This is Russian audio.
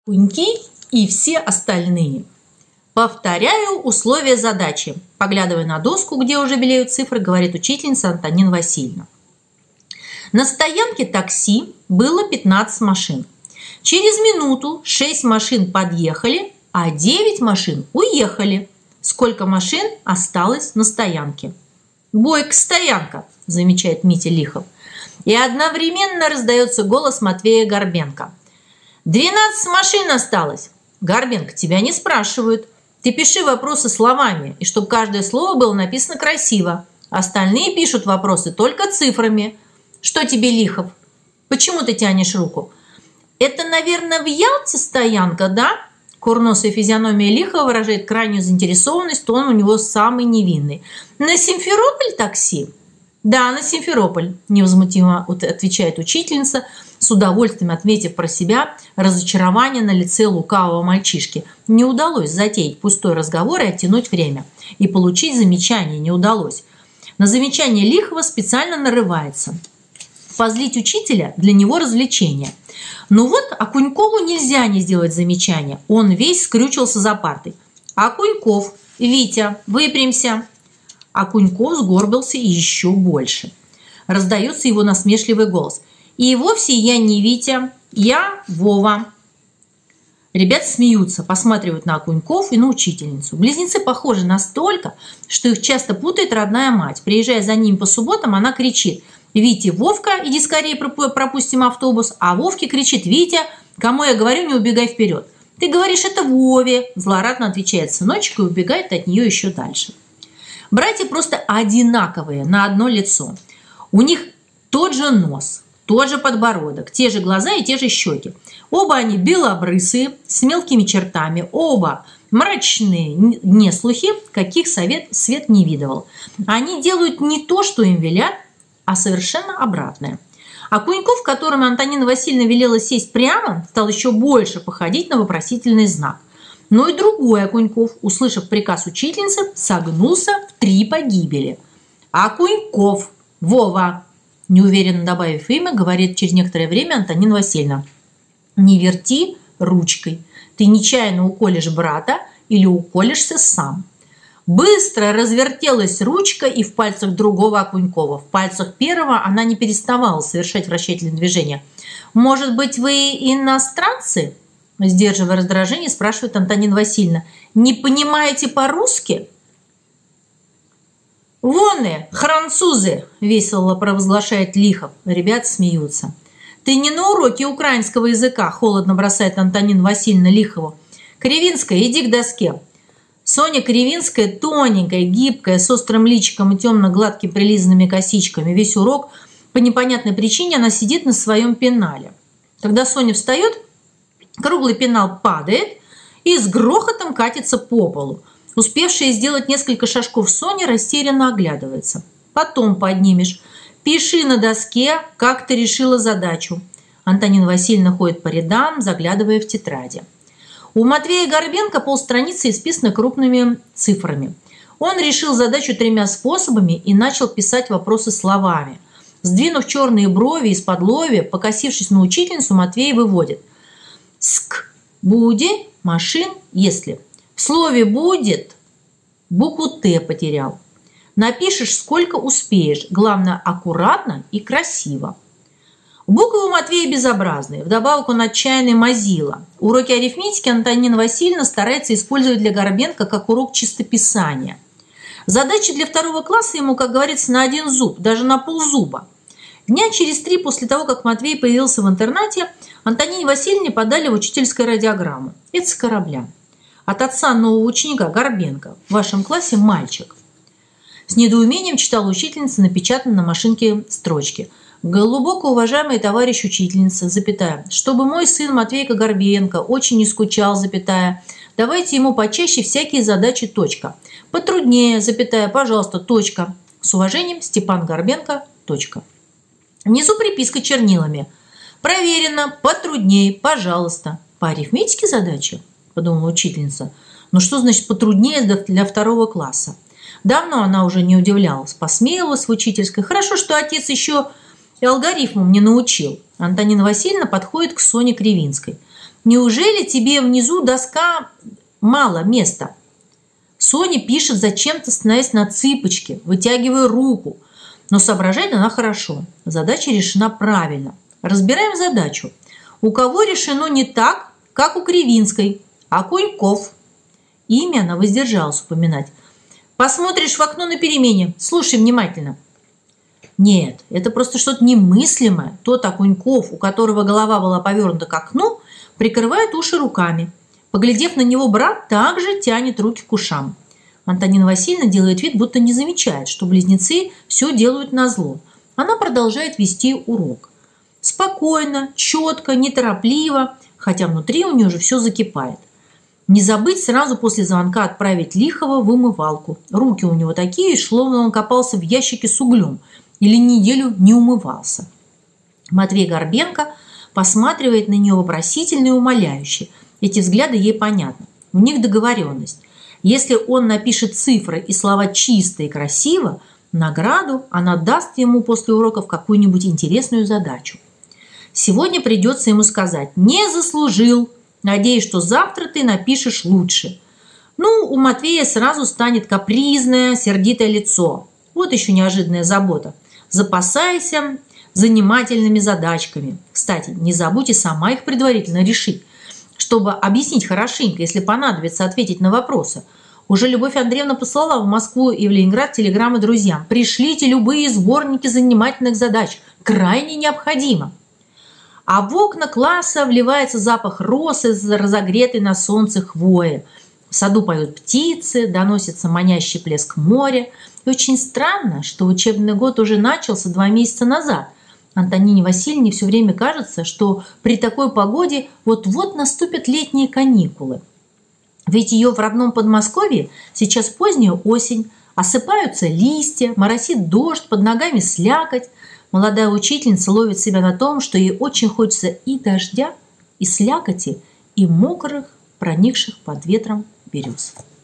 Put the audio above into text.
Куньки и все остальные. Повторяю условия задачи. Поглядывая на доску, где уже белеют цифры, говорит учительница Антонина Васильевна. На стоянке такси было 15 машин. Через минуту 6 машин подъехали, а 9 машин уехали. Сколько машин осталось на стоянке? «Бойко стоянка», замечает Митя Лихов. И одновременно раздается голос Матвея Горбенко. 12 машин осталось. Горбенко, тебя не спрашивают. Ты пиши вопросы словами, и чтобы каждое слово было написано красиво. Остальные пишут вопросы только цифрами. Что тебе, Лихов? Почему ты тянешь руку? Это, наверное, в Ялте стоянка, да? Курносая физиономия Лихова выражает крайнюю заинтересованность, то он у него самый невинный. На Симферополь такси? Да, на Симферополь, невозмутимо отвечает учительница, с удовольствием отметив про себя разочарование на лице лукавого мальчишки. Не удалось затеять пустой разговор и оттянуть время. И получить замечание не удалось. На замечание Лихова специально нарывается. Позлить учителя для него развлечение. Ну вот, Окунькову нельзя не сделать замечание. Он весь скрючился за партой. Окуньков, Витя, выпрямься. Окуньков сгорбился еще больше. Раздается его насмешливый голос. И вовсе я не Витя, я Вова. Ребята смеются, посматривают на Окуньков и на учительницу. Близнецы похожи настолько, что их часто путает родная мать. Приезжая за ним по субботам, она кричит: «Витя, Вовка, иди скорее, пропустим автобус». А Вовке кричит: «Витя, кому я говорю, не убегай вперед». «Ты говоришь, это Вове», злорадно отвечает сыночек и убегает от нее еще дальше. Братья просто одинаковые на одно лицо. У них тот же нос, тот же подбородок, те же глаза и те же щеки. Оба они белобрысые, с мелкими чертами, оба мрачные неслухи, каких свет не видывал. Они делают не то, что им велят, а совершенно обратное. Окуньков, которому Антонина Васильевна велела сесть прямо, стал еще больше походить на вопросительный знак. Но и другой Окуньков, услышав приказ учительницы, согнулся в 3 погибели. «Окуньков, Вова!» Неуверенно добавив имя, говорит через некоторое время Антонина Васильевна. «Не верти ручкой. Ты нечаянно уколешь брата или уколешься сам». Быстро развертелась ручка и в пальцах другого Окунькова. В пальцах первого она не переставала совершать вращательные движения. «Может быть, вы иностранцы?» Сдерживая раздражение, спрашивает Антонина Васильевна. «Не понимаете по-русски?» «Воны, французы!» – весело провозглашает Лихов. Ребята смеются. «Ты не на уроке украинского языка!» – холодно бросает Антонина Васильевна Лихову. «Кривинская, иди к доске!» Соня Кривинская, тоненькая, гибкая, с острым личиком и темно-гладкими прилизанными косичками. Весь урок, по непонятной причине, она сидит на своем пенале. Когда Соня встает, круглый пенал падает и с грохотом катится по полу. Успевшая сделать несколько шажков Соня растерянно оглядывается. «Потом поднимешь. Пиши на доске, как ты решила задачу». Антонина Васильевна ходит по рядам, заглядывая в тетради. У Матвея Горбенко полстраницы исписаны крупными цифрами. Он решил задачу 3 способами и начал писать вопросы словами. Сдвинув черные брови из-под лобья, покосившись на учительницу, Матвей выводит: «Ск, буде, машин, если». В слове «будет» букву «Т» потерял. Напишешь, сколько успеешь. Главное, аккуратно и красиво. Буквы у Матвея безобразные. Вдобавок он отчаянный мазила. Уроки арифметики Антонина Васильевна старается использовать для Горбенко как урок чистописания. Задачи для 2 класса ему, как говорится, на 1 зуб, даже на ползуба. Дня через 3 после того, как Матвей появился в интернате, Антонине Васильевне подали в учительское радиограмму. Это с корабля. От отца нового ученика Горбенко. В вашем классе мальчик. С недоумением читала учительница напечатанные на машинке строчки. «Глубоко уважаемая товарищ учительница, запятая, чтобы мой сын Матвейка Горбенко очень не скучал, запятая, давайте ему почаще всякие задачи, точка. Потруднее, запятая, пожалуйста, точка. С уважением, Степан Горбенко, точка». Внизу приписка чернилами. «Проверено, потруднее, пожалуйста». «По арифметике задача?» – подумала учительница. «Ну что значит потруднее для 2 класса?» Давно она уже не удивлялась, посмеялась в учительской. Хорошо, что отец еще и алгоритмам не научил. Антонина Васильевна подходит к Соне Кривинской. Неужели тебе внизу доска мало места? Соня пишет, зачем-то становясь на цыпочки, вытягивая руку. Но соображает она хорошо. Задача решена правильно. Разбираем задачу. У кого решено не так, как у Кривинской, а Коньков. Имя она воздержалась упоминать. Посмотришь в окно на перемене. Слушай внимательно. Нет, это просто что-то немыслимое. Тот Окуньков, у которого голова была повернута к окну, прикрывает уши руками. Поглядев на него, брат также тянет руки к ушам. Антонина Васильевна делает вид, будто не замечает, что близнецы все делают назло. Она продолжает вести урок. Спокойно, четко, неторопливо, хотя внутри у нее уже все закипает. Не забыть сразу после звонка отправить Лихова в умывалку. Руки у него такие, словно он копался в ящике с углем или неделю не умывался. Матвей Горбенко посматривает на нее вопросительно и умоляюще. Эти взгляды ей понятны. У них договоренность. Если он напишет цифры и слова чисто и красиво, награду она даст ему после уроков какую-нибудь интересную задачу. Сегодня придется ему сказать «не заслужил», надеюсь, что завтра ты напишешь лучше. Ну, у Матвея сразу станет капризное, сердитое лицо. Вот еще неожиданная забота. Запасайся занимательными задачками. Кстати, не забудь и сама их предварительно решить, чтобы объяснить хорошенько, если понадобится ответить на вопросы. Уже Любовь Андреевна послала в Москву и в Ленинград телеграммы друзьям. Пришлите любые сборники занимательных задач. Крайне необходимо. А в окна класса вливается запах роз из разогретой на солнце хвои. В саду поют птицы, доносится манящий плеск моря. И очень странно, что учебный год уже начался 2 месяца назад. Антонине Васильевне все время кажется, что при такой погоде вот-вот наступят летние каникулы. Ведь ее в родном Подмосковье сейчас поздняя осень, осыпаются листья, моросит дождь, под ногами слякоть. Молодая учительница ловит себя на том, что ей очень хочется и дождя, и слякоти, и мокрых, проникших под ветром берез.